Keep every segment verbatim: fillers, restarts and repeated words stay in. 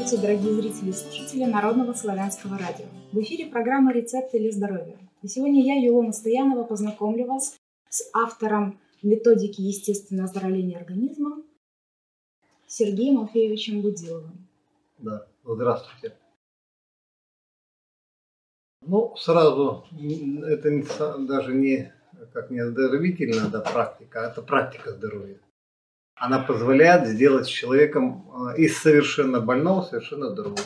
Здравствуйте, дорогие зрители и слушатели Народного славянского радио. В эфире программа «Рецепты для здоровья». И сегодня я, Юлона Стоянова, познакомлю вас с автором методики естественного оздоровления организма Сергеем Алфеевичем Будиловым. Да, здравствуйте. Ну, сразу, это не, даже не, как не оздоровительная да, практика, а это практика здоровья. Она позволяет сделать с человеком из совершенно больного совершенно здорового.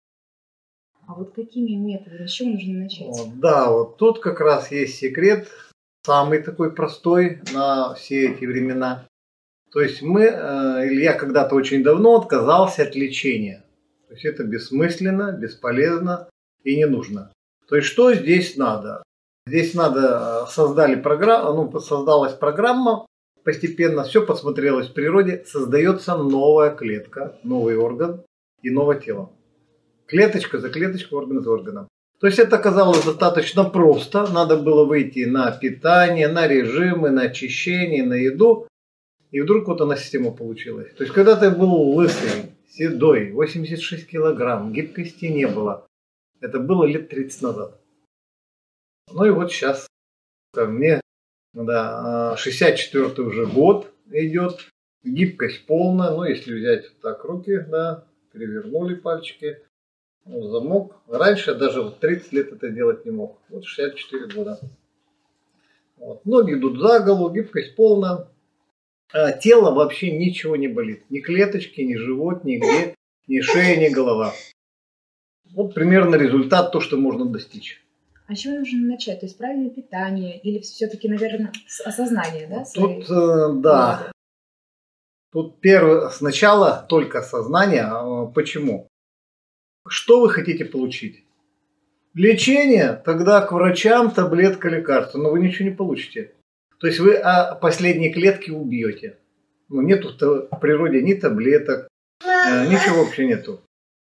А вот какими методами, с чего нужно начать? Вот, да, вот тут как раз есть секрет, самый такой простой на все эти времена. То есть мы, или я когда-то очень давно отказался от лечения. То есть это бессмысленно, бесполезно и не нужно. То есть что здесь надо? Здесь надо, создали программу, ну, создалась программа, постепенно все посмотрелось в природе, создается новая клетка, новый орган и новое тело. Клеточка за клеточкой, орган за органом. То есть это оказалось достаточно просто. Надо было выйти на питание, на режимы, на очищение, на еду. И вдруг вот она система получилась. То есть когда ты был лысый, седой, восемьдесят шесть килограмм, гибкости не было. Это было лет тридцать назад. Ну и вот сейчас мне да, шестьдесят четвёртый уже год идет. Гибкость полная. Ну если взять так руки, да, перевернули пальчики. Ну, замок. Раньше даже вот тридцать лет это делать не мог. Вот шестьдесят четыре года. Вот. Ноги идут за голову, гибкость полная. А тело вообще ничего не болит. Ни клеточки, ни живот, нигде, ни шея, ни голова. Вот примерно результат, то, что можно достичь. А с чего нужно начать? То есть правильное питание или все-таки, наверное, с осознания, да? Своей... Тут, э, да. Тут первое, сначала только сознание. Почему? Что вы хотите получить? Лечение? Тогда к врачам таблетка, лекарства. Но вы ничего не получите. То есть вы а, последние клетки убьете. Ну, нету в природе ни таблеток, э, ничего вообще нету.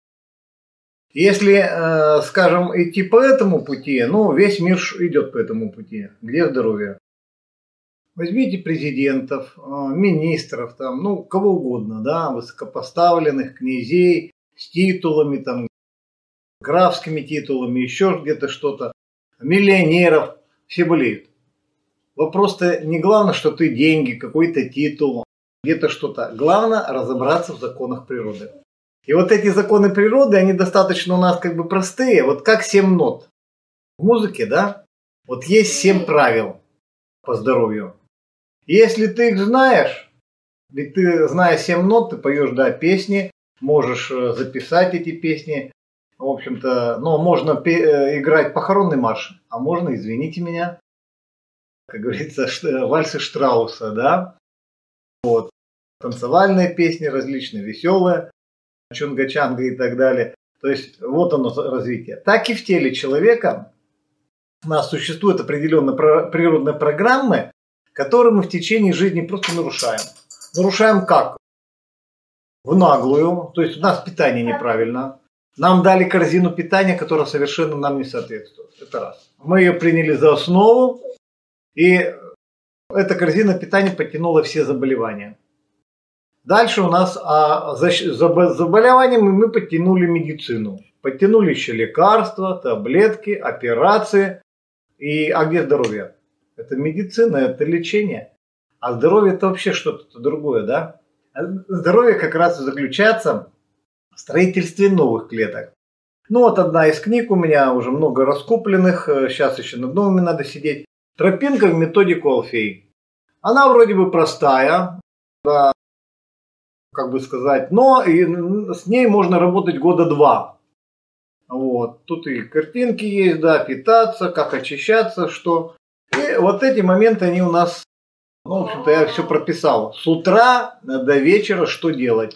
Если, э, скажем, идти по этому пути, ну, весь мир идет по этому пути. Где здоровье? Возьмите президентов, э, министров, там, ну, кого угодно, да, высокопоставленных, князей, с титулами, там, графскими титулами, еще где-то что-то, миллионеров, все болеют. Вопрос-то не главное, что ты деньги, какой-то титул, где-то что-то. Главное разобраться в законах природы. И вот эти законы природы, они достаточно у нас как бы простые, вот как семь нот. В музыке, да, вот есть семь правил по здоровью. И если ты их знаешь, ведь ты, зная семь нот, ты поешь, да, песни, можешь записать эти песни. В общем-то, ну, можно играть похоронный марш, а можно, извините меня, как говорится, вальсы Штрауса, да. Вот. Танцевальные песни различные, веселые, чунга-чанга и так далее. То есть вот оно развитие. Так и в теле человека у нас существуют определенные природные программы, которые мы в течение жизни просто нарушаем. Нарушаем как? В наглую, то есть у нас питание неправильно. Нам дали корзину питания, которая совершенно нам не соответствует. Это раз. Мы ее приняли за основу, и эта корзина питания подтянула все заболевания. Дальше у нас а, за, за заболеваниями мы подтянули медицину. Подтянули еще лекарства, таблетки, операции. И, а где здоровье? Это медицина, это лечение. А здоровье это вообще что-то другое, да? Здоровье как раз и заключается в строительстве новых клеток. Ну вот одна из книг у меня уже много раскупленных. Сейчас еще над новыми надо сидеть. Тропинка в методику Алфей. Она вроде бы простая, да, как бы сказать, но и с ней можно работать года два. Вот. Тут и картинки есть, да, питаться, как очищаться, что. И вот эти моменты, они у нас, ну, в общем-то, я все прописал. С утра до вечера что делать.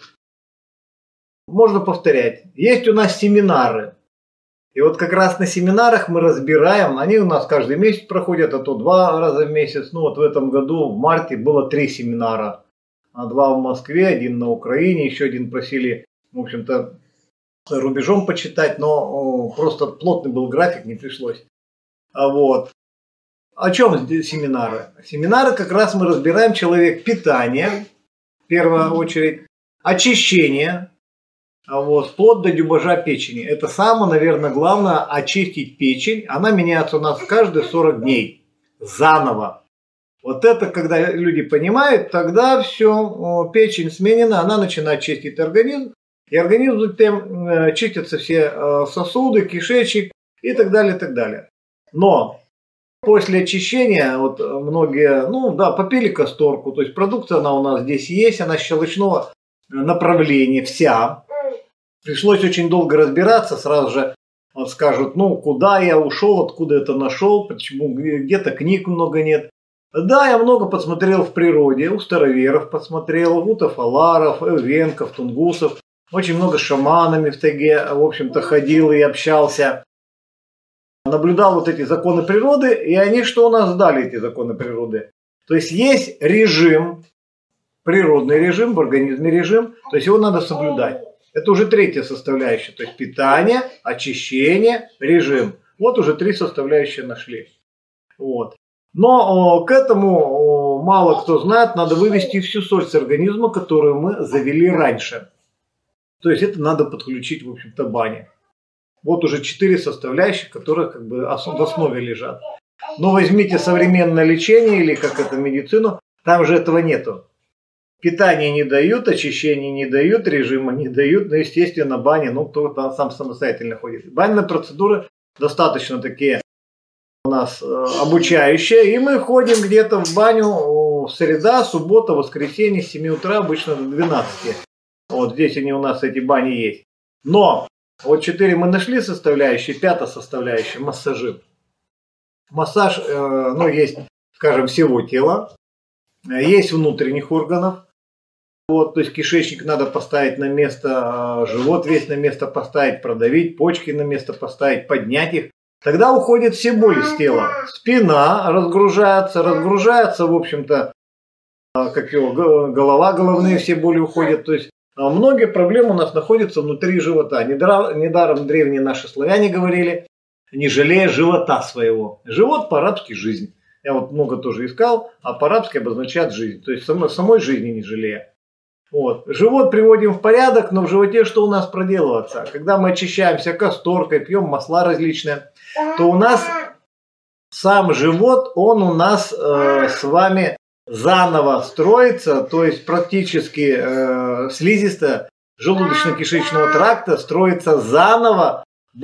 Можно повторять. Есть у нас семинары. И вот как раз на семинарах мы разбираем, они у нас каждый месяц проходят, а то два раза в месяц. Ну вот в этом году в марте было три семинара. Два в Москве, один на Украине, еще один просили, в общем-то, за рубежом почитать, но о, просто плотный был график, не пришлось. А вот. О чем здесь семинары? Семинары как раз мы разбираем человек питание, в первую очередь, очищение, вот, вплоть до дюбажа печени. Это самое, наверное, главное, очистить печень. Она меняется у нас каждые сорок дней заново. Вот это, когда люди понимают, тогда все, печень сменена, она начинает чистить организм. И организм затем чистятся все сосуды, кишечник и так далее, и так далее. Но после очищения, вот многие, ну да, попили касторку, то есть продукция она у нас здесь есть, она щелочного направления вся. Пришлось очень долго разбираться, сразу же вот скажут, ну куда я ушел, откуда это нашел, почему где-то книг много нет. Да, я много подсмотрел в природе, у староверов подсмотрел, у тафаларов, эвенков, тунгусов. Очень много с шаманами в тайге, в общем-то, ходил и общался. Наблюдал вот эти законы природы, и они что у нас дали, эти законы природы? То есть есть режим, природный режим, в организме режим, то есть его надо соблюдать. Это уже третья составляющая, то есть питание, очищение, режим. Вот уже три составляющие нашли. Вот. Но о, к этому о, мало кто знает, надо вывести всю соль с организма, которую мы завели раньше. То есть это надо подключить, в общем-то, бане. Вот уже четыре составляющих, которые как бы в основе лежат. Но возьмите современное лечение или как это медицину, там же этого нету. Питание не дают, очищение не дают, режима не дают, но, естественно, бани, ну, кто там сам самостоятельно ходит. Банные процедуры достаточно такие у нас э, обучающие, и мы ходим где-то в баню среда, суббота, воскресенье, с семи утра, обычно до двенадцати. Вот здесь они у нас, эти бани есть. Но вот четыре мы нашли составляющие, пятая составляющая, массажи. Массаж, э, ну, есть, скажем, всего тела, есть внутренних органов. Вот, то есть кишечник надо поставить на место, живот весь на место поставить, продавить, почки на место поставить, поднять их. Тогда уходят все боли с тела. Спина разгружается, разгружается, в общем-то, как его, голова, головные все боли уходят. То есть многие проблемы у нас находятся внутри живота. Недаром древние наши славяне говорили, не жалея живота своего. Живот по-арабски жизнь. Я вот много тоже искал, а по-арабски обозначает жизнь. То есть самой, самой жизни не жалея. Вот. Живот приводим в порядок, но в животе что у нас проделываться? Когда мы очищаемся касторкой, пьем масла различные, то у нас сам живот, он у нас э, с вами заново строится, то есть практически э, слизистая желудочно-кишечного тракта строится заново,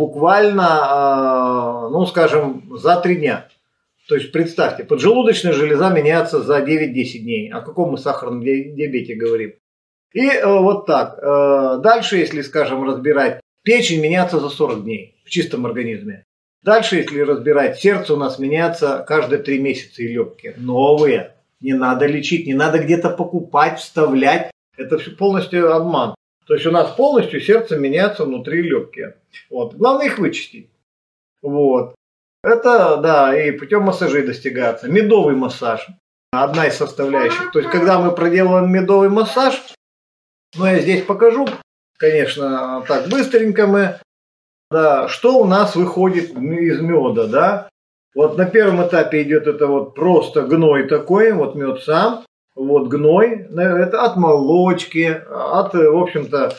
буквально, э, ну скажем, за три дня. То есть представьте, поджелудочная железа меняется за девять-десять дней. О каком мы сахарном диабете говорим? И э, вот так. Э, дальше, если, скажем, разбирать, печень меняется за сорок дней в чистом организме. Дальше, если разбирать, сердце у нас меняется каждые три месяца и легкие. Новые. Не надо лечить, не надо где-то покупать, вставлять. Это все полностью обман. То есть у нас полностью сердце меняется внутри легкие. Вот. Главное их вычистить. Вот. Это, да, и путем массажей достигается. Медовый массаж. Одна из составляющих. То есть, когда мы проделываем медовый массаж, ну, я здесь покажу, конечно, так быстренько мы, да, что у нас выходит из меда, да. Вот на первом этапе идет это вот просто гной такой, вот мед сам, вот гной, это от молочки, от, в общем-то,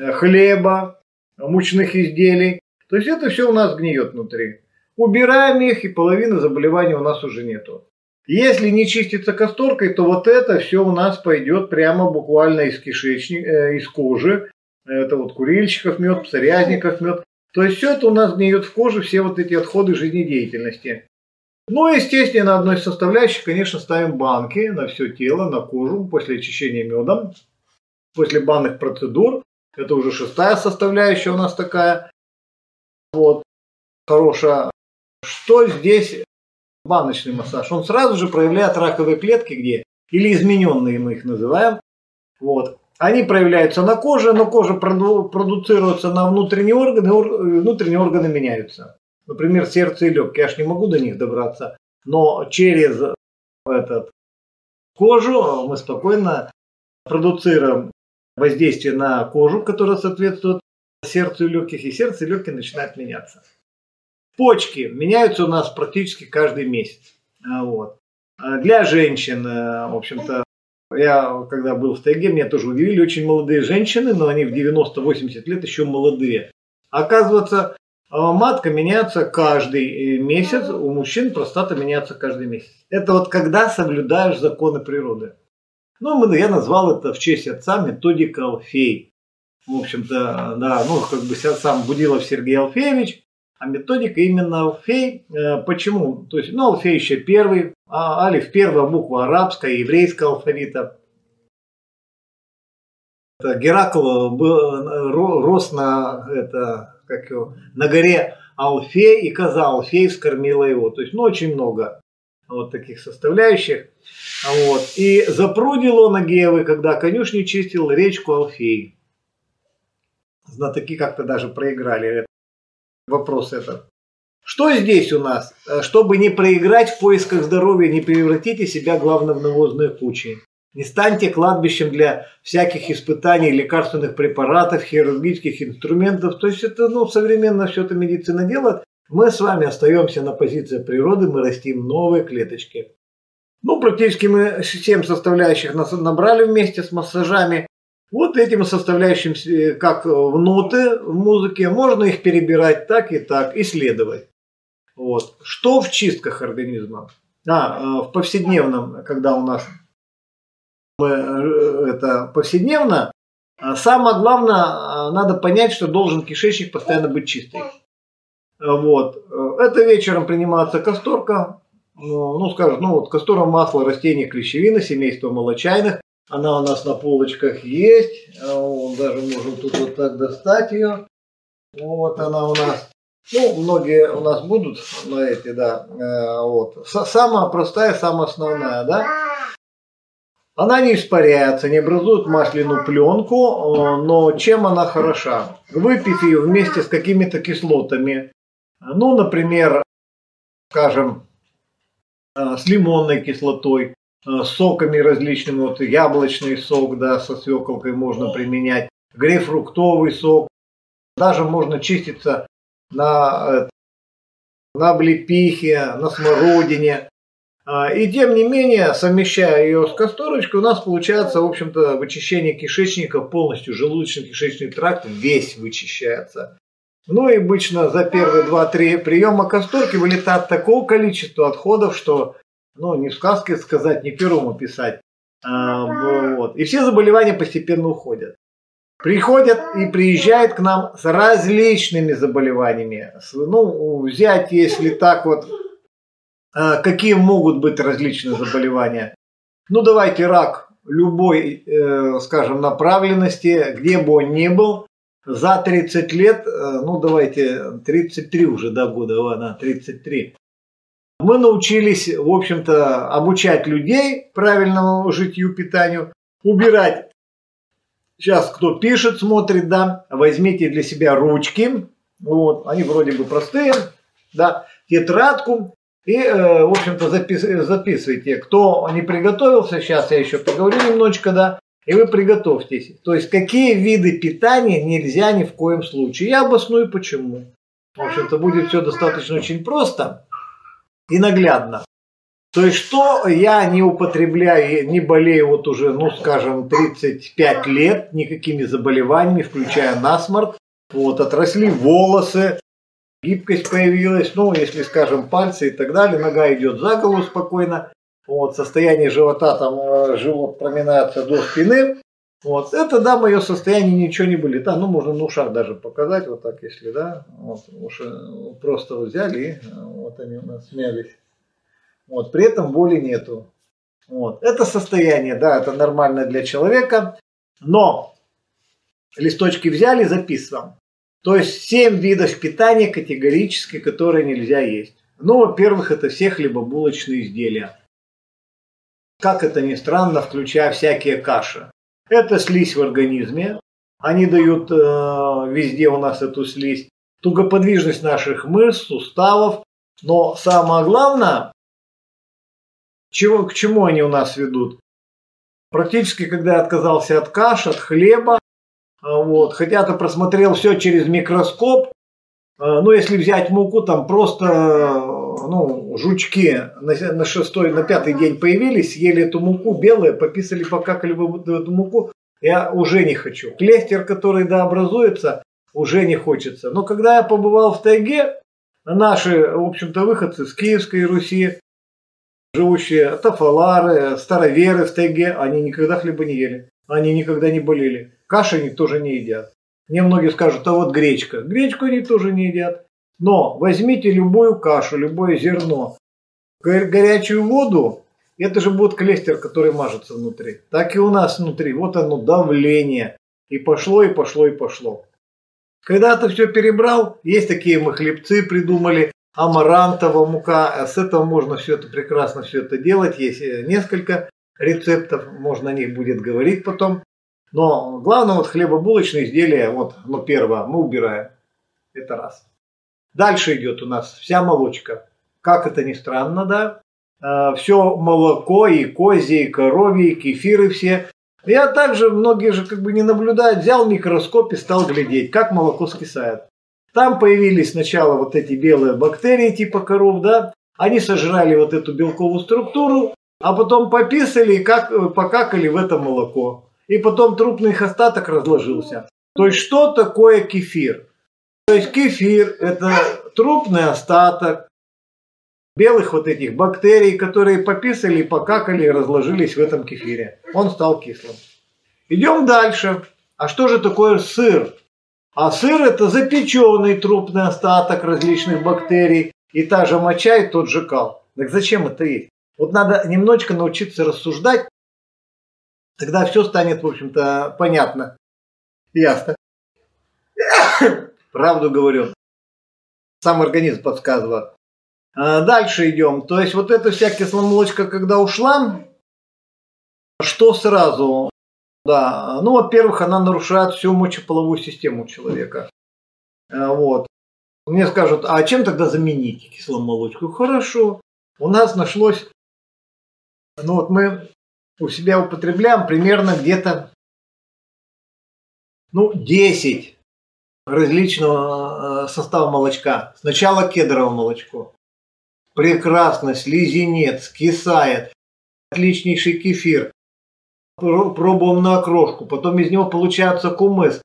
хлеба, мучных изделий. То есть, это все у нас гниет внутри. Убираем их, и половины заболеваний у нас уже нету. Если не чиститься касторкой, то вот это все у нас пойдет прямо буквально из кишечника, из кожи. Это вот курильщиков мед, псориазников мед. То есть все это у нас гниет в коже, все вот эти отходы жизнедеятельности. Ну, естественно, на одной из составляющих, конечно, ставим банки на все тело, на кожу после очищения медом. После банных процедур. Это уже шестая составляющая у нас такая. Вот. Хорошая. Что здесь баночный массаж? Он сразу же проявляет раковые клетки, где, или измененные мы их называем. Вот. Они проявляются на коже, но кожа проду, продуцируется на внутренние органы, ор, внутренние органы меняются. Например, сердце и легкие. Я ж не могу до них добраться, но через этот, кожу мы спокойно продуцируем воздействие на кожу, которое соответствует сердцу и легких, и сердце и легкие начинают меняться. Почки меняются у нас практически каждый месяц. Вот. Для женщин, в общем-то, Я когда был в тайге, меня тоже удивили очень молодые женщины, но они в девяносто-восемьдесят лет еще молодые. Оказывается, матка меняется каждый месяц, у мужчин простата меняется каждый месяц. Это вот когда соблюдаешь законы природы. Ну, я назвал это в честь отца методика Алфей. В общем-то, да, ну, как бы сам Будилов Сергей Алфеевич, а методика именно Алфей. Почему? То есть, ну, Алфей еще первый, а алиф первая буква арабская, еврейского алфавита. Это Геракл был, рос на, это, как его, на горе Алфей, и коза Алфей вскормила его. То есть, ну, очень много вот таких составляющих. Вот. И запрудил он Агеевы, когда конюшни чистил, речку Алфей. Знатоки как-то даже проиграли вопрос этот. Что здесь у нас? Чтобы не проиграть в поисках здоровья, не превратите себя главное в навозные кучи. Не станьте кладбищем для всяких испытаний, лекарственных препаратов, хирургических инструментов. То есть это, ну, современно все это медицина делает. Мы с вами остаемся на позиции природы, мы растим новые клеточки. Ну, практически мы семь составляющих набрали вместе с массажами. Вот этим составляющим, как в ноты в музыке, можно их перебирать так и так, исследовать. Вот. Что в чистках организма? А, в повседневном, когда у нас это повседневно, самое главное, надо понять, что должен кишечник постоянно быть чистый. Вот. Это вечером принимается касторка. Ну, ну скажут, ну вот касторовое масло, растение клещевина, семейство молочайных. Она у нас на полочках есть. Даже можем тут вот так достать ее. Вот она у нас. Ну, многие у нас будут на эти, да. Вот. Самая простая, самая основная, да. Она не испаряется, не образует масляную пленку, но чем она хороша? Выпив ее вместе с какими-то кислотами, ну, например, скажем, с лимонной кислотой, с соками различными, вот яблочный сок, да, со свеколкой можно применять, грейпфруктовый сок, даже можно чиститься на, на облепихе, на смородине. И тем не менее, совмещая ее с касторочкой, у нас получается, в общем-то, вычищение кишечника полностью, желудочно-кишечный тракт весь вычищается. Ну и обычно за первые два-три приема касторки вылетает такого количества отходов, что, ну, не в сказке сказать, не пером описать. А, вот. И все заболевания постепенно уходят. Приходят и приезжают к нам с различными заболеваниями. Ну, взять, если так вот, какие могут быть различные заболевания. Ну, давайте рак любой, скажем, направленности, где бы он ни был, за тридцать лет, ну, давайте, тридцать три уже, да, года, ладно, тридцать три. Мы научились, в общем-то, обучать людей правильному житью, питанию, убирать. Сейчас кто пишет, смотрит, да, возьмите для себя ручки, вот, они вроде бы простые, да, тетрадку. И, в общем-то, запис, записывайте. Кто не приготовился, сейчас я еще поговорю немножечко, да, и вы приготовьтесь. То есть, какие виды питания нельзя ни в коем случае. Я обосную почему. В общем-то, будет все достаточно очень просто и наглядно. То есть, что я не употребляю, не болею вот уже, ну, скажем, тридцать пять лет, никакими заболеваниями, включая насморк. Вот, отросли волосы. Гибкость появилась, ну, если, скажем, пальцы и так далее, нога идет за голову спокойно, вот, состояние живота, там, живот проминается до спины, вот, это, да, мое состояние, ничего не болит, да, ну, можно на ушах даже показать, вот так, если, да, вот, уши просто взяли, и вот они у нас смялись, вот, при этом боли нету, вот, это состояние, да, это нормально для человека, но листочки взяли, записываем. То есть семь видов питания категорически, которые нельзя есть. Ну, во-первых, это все хлебобулочные изделия. Как это ни странно, включая всякие каши. Это слизь в организме. Они дают э, везде у нас эту слизь. Тугоподвижность наших мышц, суставов. Но самое главное, чего, к чему они у нас ведут? Практически, когда я отказался от каш, от хлеба, вот, хотя ты просмотрел все через микроскоп, Ну, если взять муку, там просто, ну, жучки на, на шестой, на пятый день появились, съели эту муку, белые, пописали, покакали в эту муку, я уже не хочу. Клестер, который, да, образуется, уже не хочется. Но когда я побывал в тайге, наши, в общем-то, выходцы с Киевской Руси, живущие тафалары, староверы в тайге, они никогда хлеба не ели, они никогда не болели. Каши они тоже не едят. Мне многие скажут, а вот гречка. Гречку они тоже не едят. Но возьмите любую кашу, любое зерно, горячую воду, это же будет клестер, который мажется внутри. Так и у нас внутри. Вот оно, давление. И пошло, и пошло, и пошло. Когда ты все перебрал, есть такие мы хлебцы придумали, амарантовая мука. С этого можно все это прекрасно все это делать. Есть несколько рецептов, можно о них будет говорить потом. Но главное, вот хлебобулочные изделия, вот, ну, первое, мы убираем. Это раз. Дальше идет у нас вся молочка. Как это ни странно, да. Э, все молоко, и козье, и коровье, и кефиры все. Я также, многие же как бы не наблюдают, взял микроскоп и стал глядеть, как молоко скисает. Там появились сначала вот эти белые бактерии типа коров, да. Они сожрали вот эту белковую структуру, а потом пописали и как, покакали в это молоко. И потом трупный их остаток разложился. То есть, что такое кефир? То есть, кефир – это трупный остаток белых вот этих бактерий, которые пописали, покакали и разложились в этом кефире. Он стал кислым. Идем дальше. А что же такое сыр? А сыр – это запеченный трупный остаток различных бактерий. И та же моча, и тот же кал. Так зачем это есть? Вот надо немножечко научиться рассуждать. Тогда все станет, в общем-то, понятно. Ясно. Правду говорю. Сам организм подсказывает. А дальше идем. То есть вот эта вся кисломолочка, когда ушла, что сразу? Да. Ну, во-первых, она нарушает всю мочеполовую систему человека. Вот. Мне скажут, а чем тогда заменить кисломолочку? Хорошо. У нас нашлось... Ну вот мы... у себя употребляем примерно где-то, ну, десять различного состава молочка. Сначала кедровое молочко. Прекрасно, слизинец, скисает. Отличнейший кефир. Пробуем на окрошку. Потом из него получается кумыс.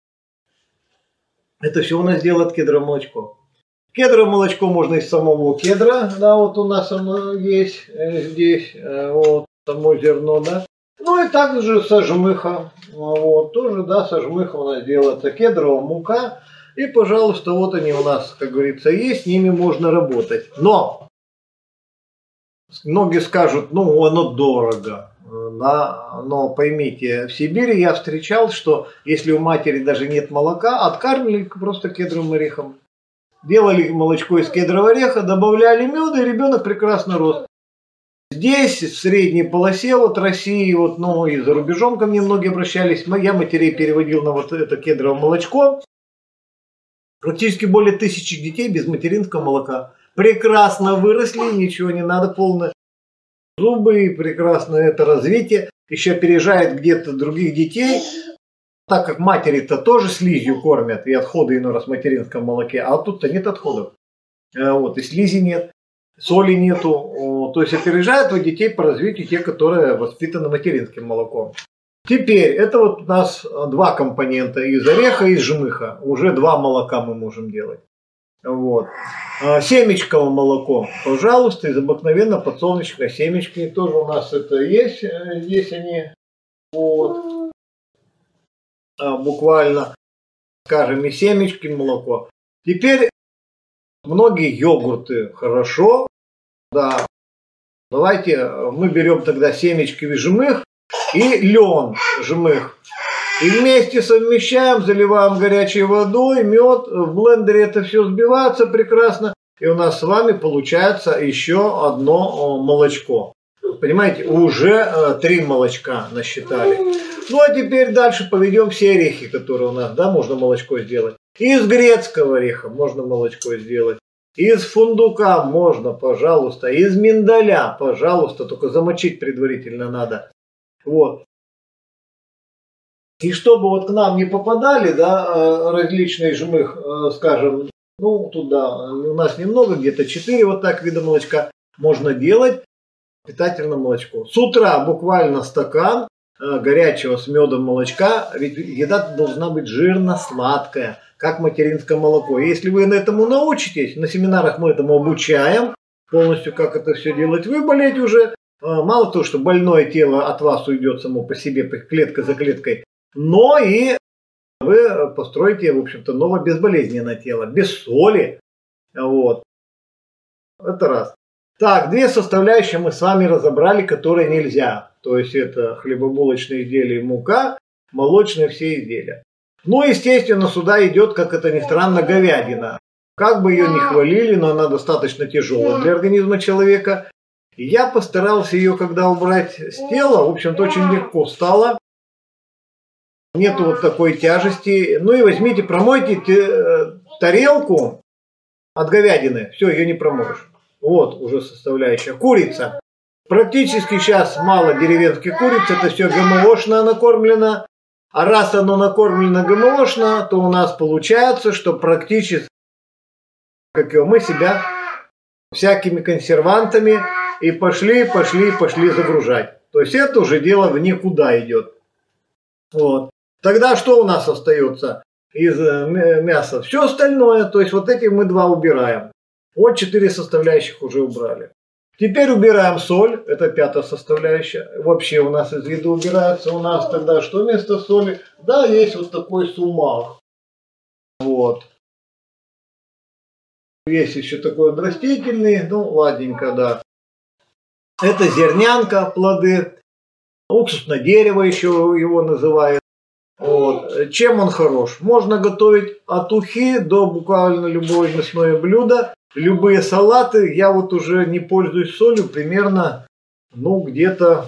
Это все у нас делает кедровое молочко. Кедровое молочко можно из самого кедра. Да, вот у нас оно есть здесь. Вот. Само зерно, да. Ну и также со жмыха. Вот, тоже, да, со жмыха у нас делается кедровая мука. И, пожалуйста, вот они у нас, как говорится, есть, с ними можно работать. Но многие скажут, ну, оно дорого. Да, но поймите, в Сибири я встречал, что если у матери даже нет молока, откармливали просто кедровым орехом. Делали молочко из кедрового ореха, добавляли меда, и ребенок прекрасно рос. Здесь, в средней полосе вот России, вот, ну и за рубежом ко мне многие обращались, я матерей переводил на вот это кедровое молочко. Практически более тысячи детей без материнского молока. Прекрасно выросли, ничего не надо, полные зубы, прекрасно это развитие. Еще опережает где-то других детей, так как матери-то тоже слизью кормят, и отходы иной раз в материнском молоке, а тут-то нет отходов. Вот, и слизи нет. Соли нету, то есть опережают вот детей по развитию те, которые воспитаны материнским молоком. Теперь, это вот у нас два компонента, из ореха и из жмыха. Уже два молока мы можем делать. Вот. Семечковое молоко, пожалуйста, из обыкновенного подсолнечного семечки. Тоже у нас это есть, здесь они. Вот. Буквально, скажем, и семечки, молоко. Теперь многие йогурты хорошо, да. Давайте мы берем тогда семечки и жмых и лен жмых. И вместе совмещаем, заливаем горячей водой, мед, в блендере это все взбивается прекрасно. И у нас с вами получается еще одно молочко. Понимаете, уже три молочка насчитали. Ну а теперь дальше поведем все орехи, которые у нас, да, можно молочко сделать. Из грецкого ореха можно молочко сделать. Из фундука можно, пожалуйста. Из миндаля, пожалуйста. Только замочить предварительно надо. Вот. И чтобы вот к нам не попадали, да, различные жмых, скажем, Ну, туда у нас немного, где-то четыре вот так вида молочка можно делать. Питательное молочко. С утра буквально стакан э, горячего с медом молочка. Ведь еда должна быть жирно-сладкая, как материнское молоко. Если вы этому научитесь, на семинарах мы этому обучаем полностью, как это все делать, вы болеть уже. Э, мало того, что больное тело от вас уйдет само по себе, клетка за клеткой, но и вы построите, в общем-то, новое безболезненное тело, без соли. Вот. Это раз. Так, две составляющие мы с вами разобрали, которые нельзя. То есть это хлебобулочные изделия, мука, молочные все изделия. Ну, естественно, сюда идет, как это ни странно, говядина. Как бы ее ни хвалили, но она достаточно тяжелая для организма человека. И я постарался ее, когда убрать с тела, в общем-то, очень легко стало. Нету вот такой тяжести. Ну и возьмите, промойте тарелку от говядины. Все, ее не промоешь. Вот уже составляющая. Курица. Практически сейчас мало деревенских куриц. Это все ГМОшно накормлено. А раз оно накормлено ГМОшно, то у нас получается, что практически как его, мы себя всякими консервантами и пошли, пошли, пошли загружать. То есть это уже дело в никуда идет. Вот. Тогда что у нас остается из мяса? Все остальное. То есть вот эти мы два убираем. Вот четыре составляющих уже убрали. Теперь убираем соль. Это пятая составляющая. Вообще у нас из еды убирается. У нас тогда что вместо соли? Да, есть вот такой сумах. Вот. Есть еще такой вот растительный. Ну, ладненько, да. Это зернянка, плоды. Уксусное дерево еще его называют. Вот. Чем он хорош? Можно готовить от ухи до буквально любое мясное блюдо. Любые салаты. Я вот уже не пользуюсь солью примерно, ну, где-то,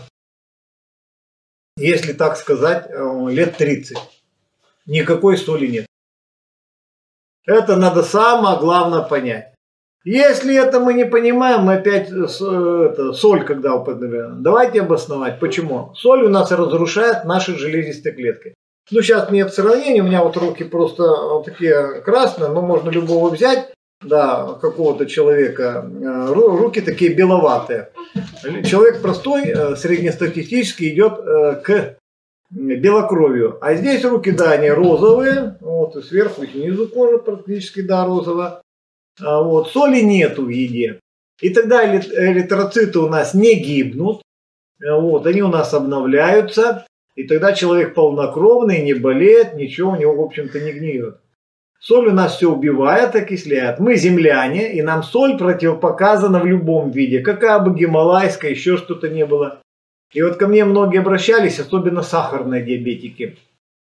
если так сказать, лет тридцать. Никакой соли нет. Это надо самое главное понять. Если это мы не понимаем, мы опять это, соль когда употребляем. Давайте обосновать, почему. Соль у нас разрушает наши железистые клетки. Ну, сейчас нет сравнения, у меня вот руки просто вот такие красные, но можно любого взять. Да, какого-то человека, руки такие беловатые. Человек простой, среднестатистически идет к белокровию. А здесь руки, да, они розовые, вот, и сверху, и снизу кожа практически, да, розовая. Вот, соли нету в еде. И тогда эритроциты у нас не гибнут, вот, они у нас обновляются, и тогда человек полнокровный, не болеет, ничего у него, в общем-то, не гниет. Соль у нас все убивает, окисляет. Мы земляне, и нам соль противопоказана в любом виде. Какая бы гималайская, еще что-то не было. И вот ко мне многие обращались, особенно сахарные диабетики.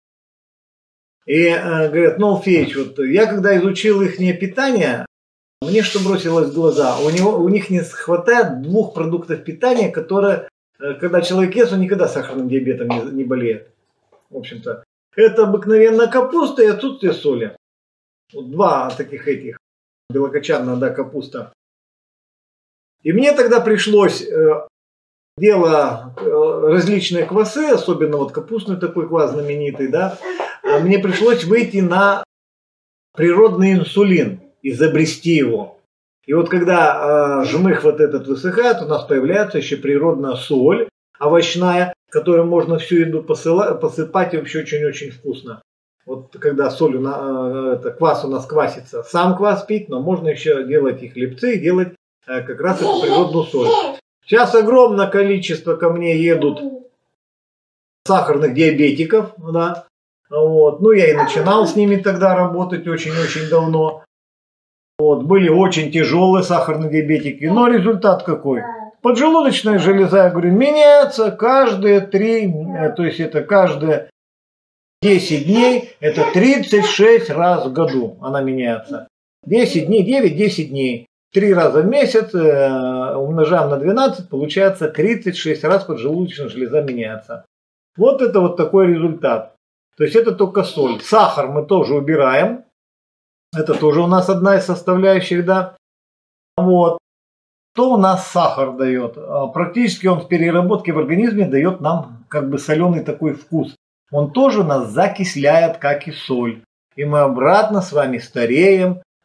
И э, говорят, ну, Алфеич, вот я когда изучил их питание, мне что бросилось в глаза? У, него, у них не хватает двух продуктов питания, которые, э, когда человек ест, он никогда сахарным диабетом не, не болеет. В общем-то. Это обыкновенная капуста и отсутствие соли. Вот два таких этих, белокочанная, да, капуста. И мне тогда пришлось э, дело э, различные квасы, особенно вот капустный такой квас знаменитый, да, э, мне пришлось выйти на природный инсулин, изобрести его. И вот когда э, жмых вот этот высыхает, у нас появляется еще природная соль овощная, которую можно всю еду посыла, посыпать, и вообще очень-очень вкусно. Вот когда соль, это, квас у нас квасится, сам квас пить, но можно еще делать и хлебцы, и делать э, как раз эту природную соль. Сейчас огромное количество ко мне едут сахарных диабетиков, да, вот. Ну я и начинал с ними тогда работать очень-очень давно. Вот. Были очень тяжелые сахарные диабетики, но результат какой? Поджелудочная железа, я говорю, меняется каждые три, то есть это каждые десять дней, это тридцать шесть раз в году она меняется. десять дней, девять-десять дней. три раза в месяц э, умножаем на двенадцать, получается тридцать шесть раз поджелудочная железа меняется. Вот это вот такой результат. То есть это только соль. Сахар мы тоже убираем. Это тоже у нас одна из составляющих, да. Вот. Что у нас сахар дает? Практически он в переработке в организме дает нам как бы соленый такой вкус. Он тоже нас закисляет, как и соль. И мы обратно с вами стареем,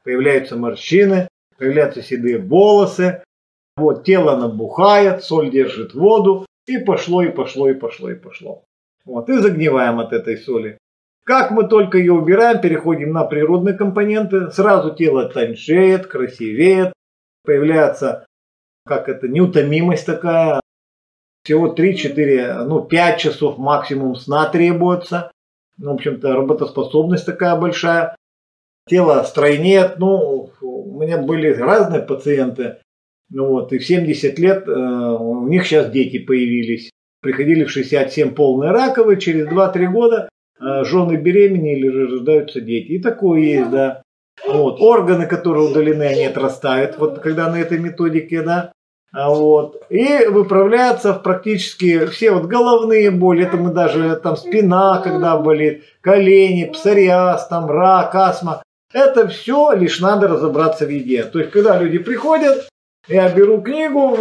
Появляются морщины, появляются седые волосы, вот, тело набухает, соль держит воду, и пошло, и пошло, и пошло, и пошло. Вот, и загниваем от этой соли. Как мы только ее убираем, переходим на природные компоненты, сразу тело тоньшеет, красивеет, появляется, как это, неутомимость такая. Всего три-четыре, ну пять часов максимум сна требуется. Ну, в общем-то, работоспособность такая большая. Тело стройнеет. Ну, у меня были разные пациенты. Ну вот, и в семьдесят лет э, у них сейчас дети появились. Приходили в шестьдесят семь полные раковые, через два-три года э, жены беременны или рождаются дети. И такое есть, да. Вот. Органы, которые удалены, они отрастают. Вот когда на этой методике, да. Вот. И выправляются практически все вот головные боли. Это мы даже там спина, когда болит, колени, псориаз, там рак, астма. Это все лишь надо разобраться в еде. То есть, когда люди приходят, я беру книгу,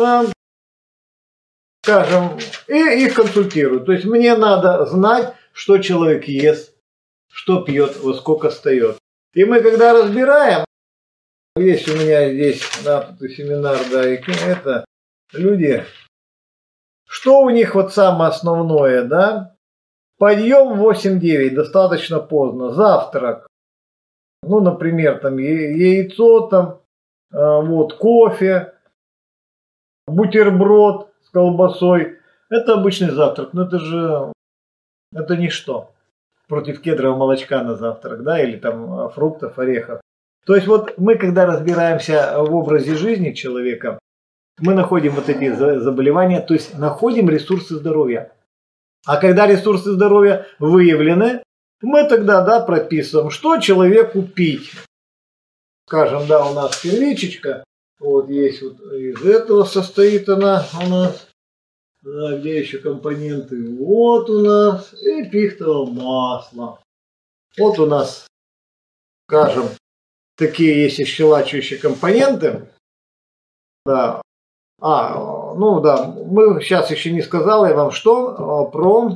скажем, и их консультирую. То есть, мне надо знать, что человек ест, что пьет, во сколько встает. И мы, когда разбираем, есть у меня здесь, да, тут и семинар, да, и это, люди, что у них вот самое основное, да, подъем в восемь-девять, достаточно поздно, завтрак, ну, например, там яйцо, там, вот, кофе, бутерброд с колбасой, это обычный завтрак, но это же, это ничто против кедрового молочка на завтрак, да, или там фруктов, орехов. То есть вот мы, когда разбираемся в образе жизни человека, мы находим вот эти заболевания, то есть находим ресурсы здоровья. А когда ресурсы здоровья выявлены, мы тогда, да, прописываем, что человеку пить. Скажем, да, у нас первичечка, вот есть вот из этого состоит она у нас, да, где еще компоненты, вот у нас и пихтовое масло. Вот у нас, скажем, такие есть исчелачивающие компоненты. Да. А, ну да, мы сейчас еще не сказали вам, что про,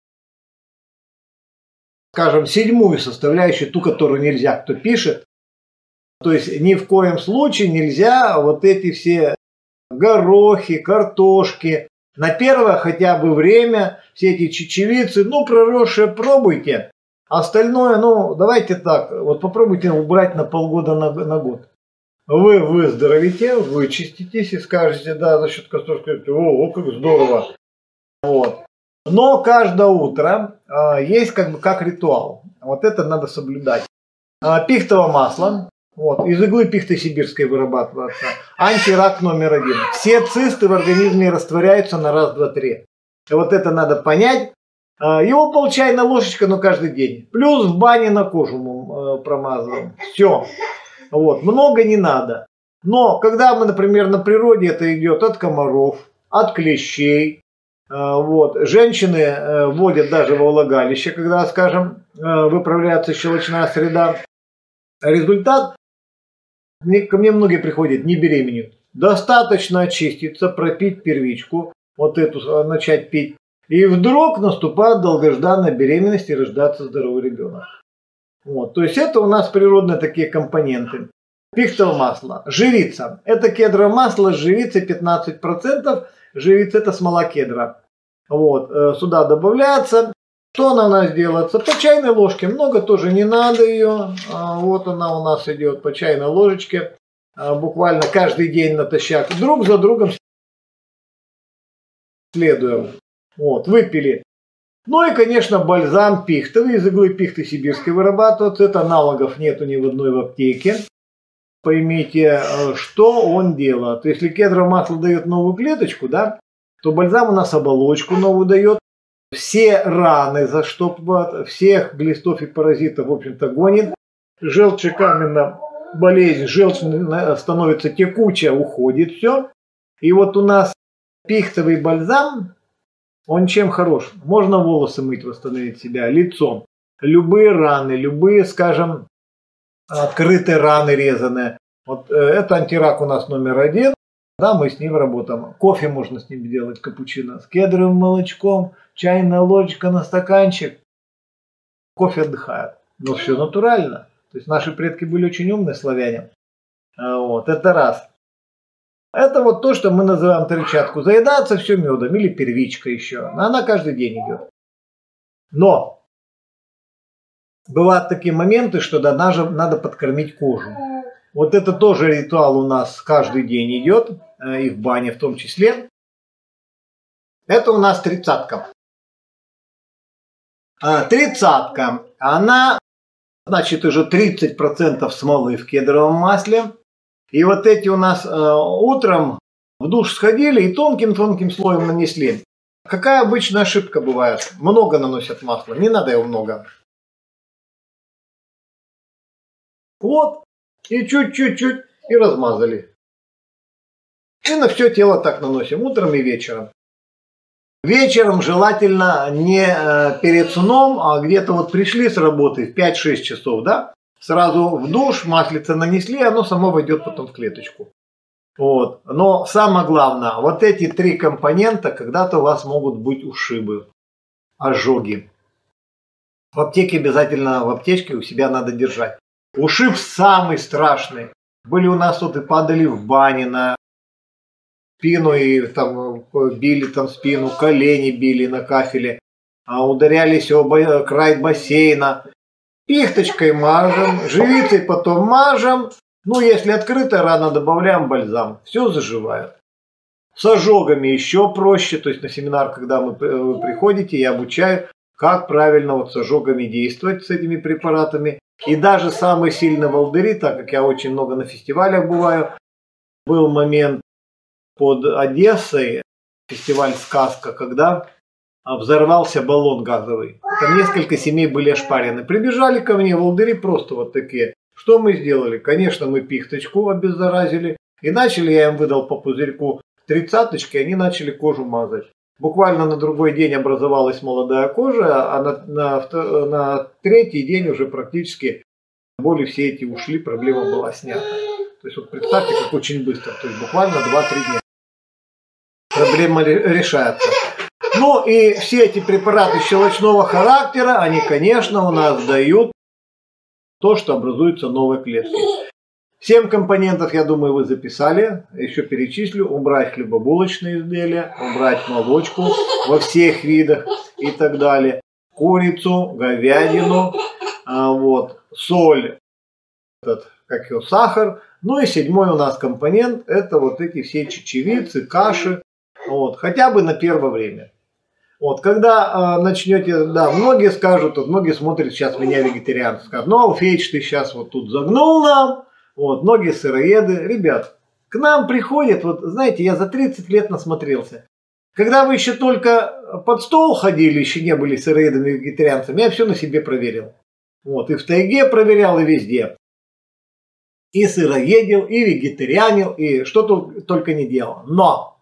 скажем, седьмую составляющую, ту, которую нельзя, кто пишет. То есть ни в коем случае нельзя вот эти все горохи, картошки. На первое хотя бы время все эти чечевицы, ну, проросшие, пробуйте. Остальное, ну, давайте так, вот попробуйте убрать на полгода, на, на год. Вы выздоровите, вычиститесь и скажете, да, за счет картошки, о, о, как здорово. Вот. Но каждое утро а, есть как бы как ритуал. Вот это надо соблюдать. А, пихтовое масло. Вот, из иглы пихты сибирской вырабатывается. Антирак номер один. Все цисты в организме растворяются на раз, два, три. И вот это надо понять. Его пол чайной ложечка, но каждый день. Плюс в бане на кожу мы промазываем. Все. Вот, много не надо. Но когда мы, например, на природе, это идет от комаров, от клещей. Вот. Женщины вводят даже во влагалище, когда, скажем, выправляется щелочная среда. Результат, ко мне многие приходят, не беременеют. Достаточно очиститься, пропить первичку, вот эту начать пить. И вдруг наступает долгожданная беременность и рождается здоровый ребенок. Вот. То есть это у нас природные такие компоненты. Пихтовое масло. Живица. Это кедровое масло с живицей пятнадцать процентов. Живица это смола кедра. Вот. Сюда добавляется. Что она у нас делается? По чайной ложке. Много тоже не надо ее. Вот она у нас идет по чайной ложечке. Буквально каждый день натощак. Друг за другом следуем. Вот. Выпили. Ну и, конечно, бальзам пихтовый. Из иглы пихты сибирской вырабатывается. Это аналогов нету ни в одной в аптеке. Поймите, что он делает. Если кедровое масло дает новую клеточку, да, то бальзам у нас оболочку новую дает. Все раны заштопывает, всех глистов и паразитов, в общем-то, гонит. Желчекаменная болезнь, желчь становится текучая, уходит все. И вот у нас пихтовый бальзам, он чем хорош? Можно волосы мыть, восстановить себя, лицо. Любые раны, любые, скажем, открытые раны резаные. Вот это антирак у нас номер один. Да, мы с ним работаем. Кофе можно с ним делать, капучино. С кедровым молочком, чайная ложечка на стаканчик. Кофе отдыхает. Но все натурально. То есть наши предки были очень умные славяне. Вот, это раз. Это вот то, что мы называем трещатку. Заедаться все медом или первичка еще. Она каждый день идет. Но бывают такие моменты, что да, даже надо подкормить кожу. Вот это тоже ритуал у нас каждый день идет. И в бане в том числе. Это у нас тридцатка. Тридцатка. Она, значит, уже тридцать процентов смолы в кедровом масле. И вот эти у нас э, утром в душ сходили и тонким-тонким слоем нанесли. Какая обычная ошибка бывает? Много наносят масла, не надо его много. Вот, и чуть-чуть-чуть, и размазали. И на все тело так наносим, утром и вечером. Вечером желательно не э, перед сном, а где-то вот пришли с работы в пять-шесть часов, да? Сразу в душ, маслице нанесли, оно само войдет потом в клеточку. Вот. Но самое главное, вот эти три компонента, когда-то у вас могут быть ушибы, ожоги. В аптеке обязательно, в аптечке у себя надо держать. Ушиб самый страшный. Были у нас вот и падали в бане на спину, и там били там спину, колени били на кафеле, а ударялись об край бассейна. Пихточкой мажем, живицей потом мажем. Ну, если открытая рана, добавляем бальзам. Все заживает. С ожогами еще проще. То есть на семинар, когда мы, вы приходите, я обучаю, как правильно вот с ожогами действовать с этими препаратами. И даже самые сильные волдыри, так как я очень много на фестивалях бываю, был момент под Одессой, фестиваль «Сказка», когда взорвался баллон газовый. Там несколько семей были ошпарены. Прибежали ко мне волдыри просто вот такие. Что мы сделали? Конечно, мы пихточку обеззаразили. И начали, я им выдал по пузырьку тридцаточки, они начали кожу мазать. Буквально на другой день образовалась молодая кожа, а на, на, на третий день уже практически боли все эти ушли, проблема была снята. То есть вот представьте, как очень быстро. То есть буквально два-три дня. Проблема решается. Ну и все эти препараты щелочного характера, они, конечно, у нас дают то, что образуются новые клетки. Семь компонентов, я думаю, вы записали. Еще перечислю. Убрать хлебобулочные изделия, убрать молочку во всех видах и так далее. Курицу, говядину, вот, соль, этот, как его, сахар. Ну и седьмой у нас компонент, это вот эти все чечевицы, каши. Вот, хотя бы на первое время. Вот, когда э, начнете, да, многие скажут, вот, многие смотрят сейчас меня вегетарианцы, скажут, ну, Алфеич, ты сейчас вот тут загнул нам, вот, многие сыроеды. Ребят, к нам приходят, вот, знаете, я за тридцать лет насмотрелся. Когда вы еще только под стол ходили, еще не были сыроедами и вегетарианцами, я все на себе проверил. Вот, и в тайге проверял, и везде. И сыроедил, и вегетарианил, и что тут только не делал. Но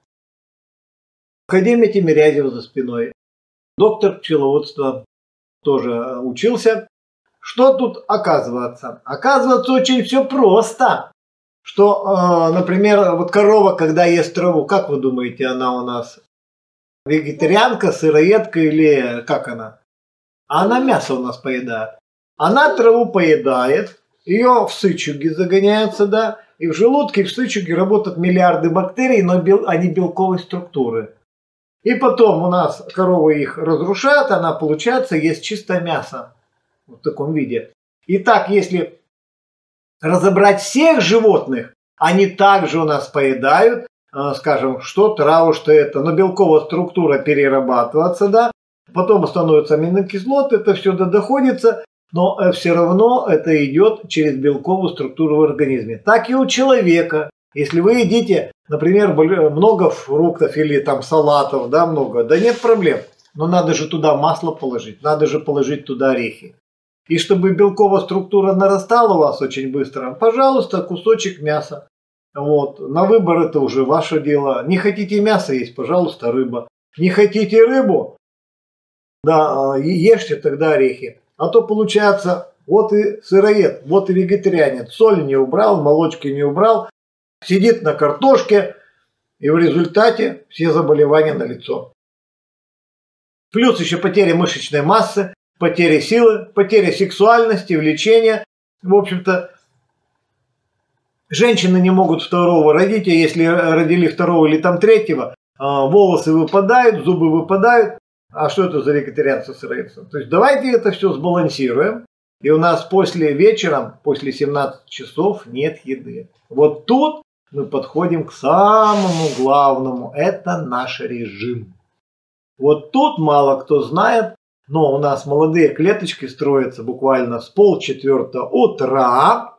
Академия Тимирязева за спиной. Доктор пчеловодства тоже учился. Что тут оказывается? Оказывается, очень все просто. Что, э, например, вот корова, когда ест траву, как вы думаете, она у нас вегетарианка, сыроедка или как она? А она мясо у нас поедает. Она траву поедает, ее в сычуги загоняются, да, и в желудке, и в сычуге работают миллиарды бактерий, но бел, они белковой структуры. И потом у нас коровы их разрушают, она, получается, есть чистое мясо в таком виде. Итак, если разобрать всех животных, они также у нас поедают, скажем, что траву, что это, но белковая структура перерабатывается, да, потом становятся аминокислоты, это все доходится, но все равно это идет через белковую структуру в организме. Так и у человека. Если вы едите, например, много фруктов или там салатов, да, много, да нет проблем. Но надо же туда масло положить, надо же положить туда орехи. И чтобы белковая структура нарастала у вас очень быстро, пожалуйста, кусочек мяса. Вот. На выбор это уже ваше дело. Не хотите мясо есть, пожалуйста, рыба. Не хотите рыбу, да, ешьте тогда орехи. А то получается, вот и сыроед, вот и вегетарианец. Соль не убрал, молочки не убрал. Сидит на картошке, и в результате все заболевания налицо. Плюс еще потеря мышечной массы, потеря силы, потеря сексуальности, влечения. В общем-то, женщины не могут второго родить, а если родили второго или там третьего, волосы выпадают, зубы выпадают. А что это за вегетарианство сырается? То есть давайте это все сбалансируем. И у нас после вечером, после семнадцати часов нет еды. Вот тут мы подходим к самому главному. Это наш режим. Вот тут мало кто знает, но у нас молодые клеточки строятся буквально с полчетвертого утра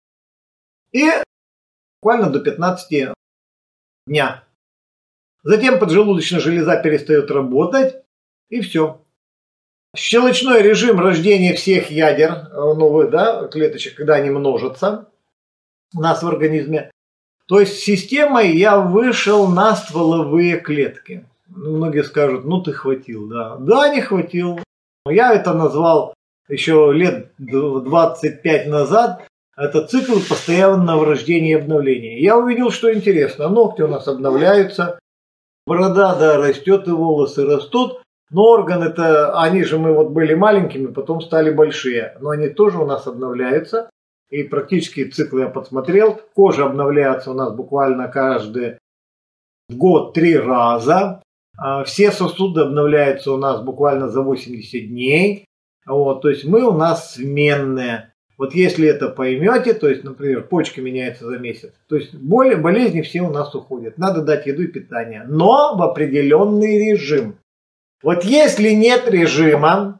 и буквально до пятнадцати дня. Затем поджелудочная железа перестает работать, и все. Щелочной режим рождения всех ядер новых, да, клеточек, когда они множатся у нас в организме. То есть системой я вышел на стволовые клетки. Многие скажут, ну ты хватил, да. Да, не хватил. Я это назвал еще лет двадцать пять назад. Это цикл постоянного рождения и обновления. Я увидел, что интересно. Ногти у нас обновляются. Борода, да, растет, и волосы растут. Но органы-то, они же мы вот были маленькими, потом стали большие. Но они тоже у нас обновляются. И практически циклы я подсмотрел. Кожа обновляется у нас буквально каждый год три раза. Все сосуды обновляются у нас буквально за восемьдесят дней. Вот, то есть мы у нас сменные. Вот если это поймете, то есть, например, почки меняются за месяц, то есть боли, болезни все у нас уходят. Надо дать еду и питание, но в определенный режим. Вот если нет режима,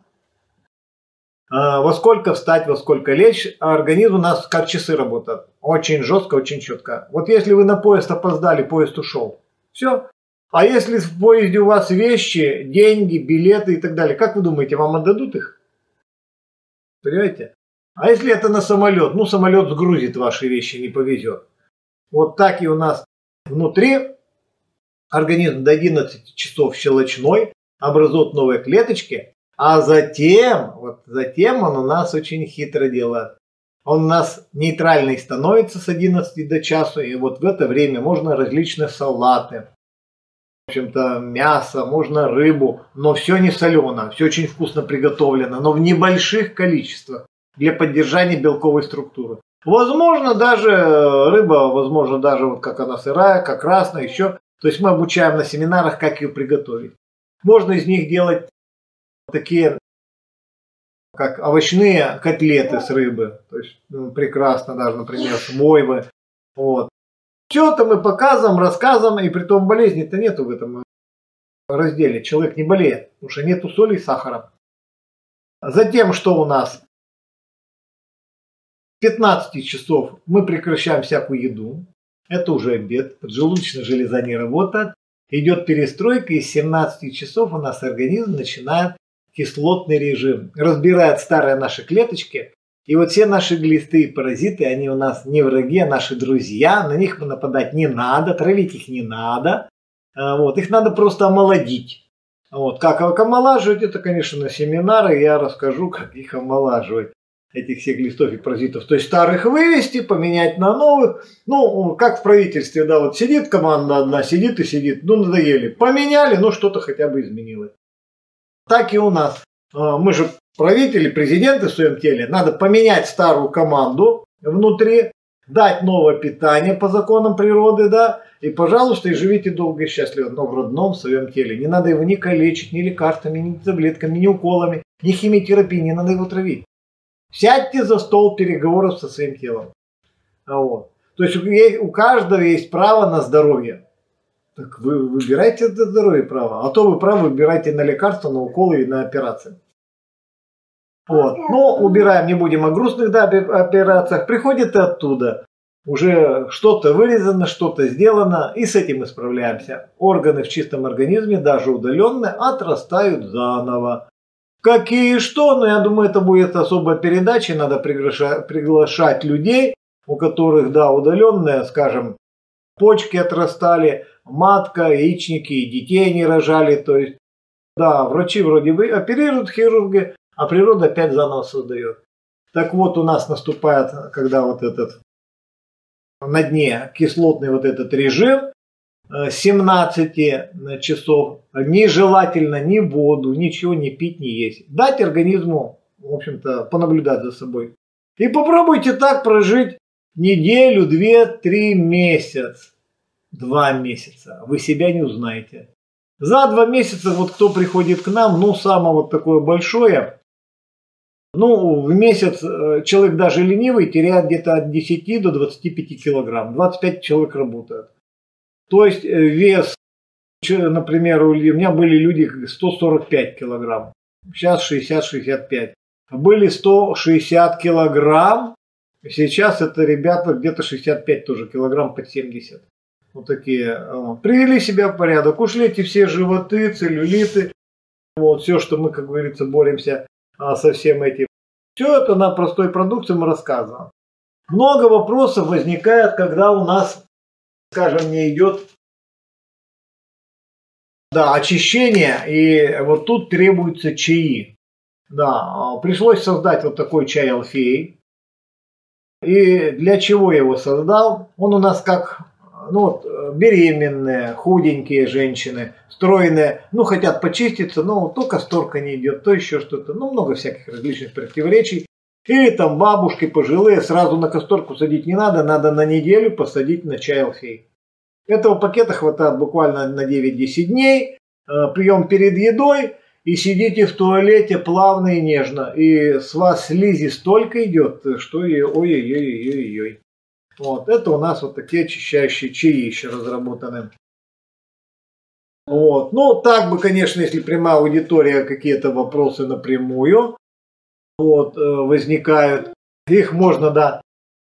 во сколько встать, во сколько лечь, организм у нас как часы работает. Очень жестко, очень четко. Вот если вы на поезд опоздали, поезд ушел. Все. А если в поезде у вас вещи, деньги, билеты и так далее, как вы думаете, вам отдадут их? Понимаете? А если это на самолет? Ну, самолет сгрузит ваши вещи, не повезет. Вот так и у нас внутри организм до одиннадцати часов щелочной, образует новые клеточки, а затем, вот затем он у нас очень хитро делает. Он у нас нейтральный становится с одиннадцати до часу, и вот в это время можно различные салаты. В общем-то, мясо, можно рыбу, но все не солено, все очень вкусно приготовлено, но в небольших количествах для поддержания белковой структуры. Возможно, даже рыба, возможно, даже вот как она сырая, как красная, еще. То есть мы обучаем на семинарах, как ее приготовить. Можно из них делать такие, как овощные котлеты с рыбы. То есть ну, прекрасно даже, например, с мойвы. Вот. Все это мы показываем, рассказываем, и при том болезни-то нету в этом разделе. Человек не болеет, потому что нету соли и сахара. Затем, что у нас? С пятнадцати часов мы прекращаем всякую еду. Это уже обед. Поджелудочная железа не работает. Идет перестройка, и с семнадцати часов у нас организм начинает кислотный режим. Разбирает старые наши клеточки. И вот все наши глисты и паразиты, они у нас не враги, а наши друзья. На них нападать не надо, травить их не надо. Вот. Их надо просто омолодить. Вот. Как их омолаживать, это, конечно, на семинары я расскажу, как их омолаживать. Этих всех глистов и паразитов. То есть старых вывести, поменять на новых. Ну, как в правительстве, да, вот сидит команда одна, сидит и сидит. Ну, надоели. Поменяли, ну, что-то хотя бы изменилось. Так и у нас. Мы же правители, президенты в своем теле. Надо поменять старую команду внутри, дать новое питание по законам природы, да, и, пожалуйста, и живите долго и счастливо, но в родном своем теле. Не надо его ни калечить, ни лекарствами, ни таблетками, ни уколами, ни химиотерапией, не надо его травить. Сядьте за стол переговоров со своим телом. Вот. То есть у каждого есть право на здоровье. Так вы выбирайте это здоровье право. А то вы право выбирайте на лекарства, на уколы и на операции. Вот. Но убираем, не будем о грустных да, операциях. Приходит оттуда. Уже что-то вырезано, что-то сделано. И с этим мы справляемся. Органы в чистом организме, даже удаленные, отрастают заново. Какие что, но я думаю, это будет особая передача, надо приглашать, приглашать людей, у которых, да, удаленные, скажем, почки отрастали, матка, яичники, и детей не рожали, то есть, да, врачи вроде бы оперируют, хирурги, а природа опять заново создает. Так вот, у нас наступает, когда вот этот, на дне кислотный вот этот режим, с семнадцати часов нежелательно ни воду, ничего не пить, не есть. Дать организму, в общем-то, понаблюдать за собой. И попробуйте так прожить неделю, две, три месяца. Два месяца. Вы себя не узнаете. За два месяца, вот кто приходит к нам, ну, самое вот такое большое, ну, в месяц человек даже ленивый теряет где-то от десяти до двадцати пяти килограмм. двадцать пять человек работает. То есть вес, например, у меня были люди сто сорок пять килограмм. Сейчас шестьдесят — шестьдесят пять. Были сто шестьдесят килограмм. Сейчас это ребята где-то шестьдесят пять тоже килограмм под семьдесят. Вот такие. Вот. Привели себя в порядок. Ушли эти все животы, целлюлиты. Вот, все, что мы, как говорится, боремся а, со всем этим. Все это на простой продукции мы рассказываем. Много вопросов возникает, когда у нас, скажем, не идет да, очищение. И вот тут требуются чаи. Да, пришлось создать вот такой чай Алфей. И для чего я его создал? Он у нас как, ну вот, беременные, худенькие женщины, стройные, ну хотят почиститься, но то касторка не идет, то еще что-то, ну много всяких различных противоречий. Или там бабушки пожилые, сразу на касторку садить не надо, надо на неделю посадить на чай Алфей. Этого пакета хватает буквально на девять-десять дней, прием перед едой. И сидите в туалете плавно и нежно. И с вас слизи столько идет, что ой-ой-ой-ой-ой. Вот. Это у нас вот такие очищающие чаи еще разработаны. Вот. Ну, так бы, конечно, если прямая аудитория, какие-то вопросы напрямую вот, возникают. Их можно, да,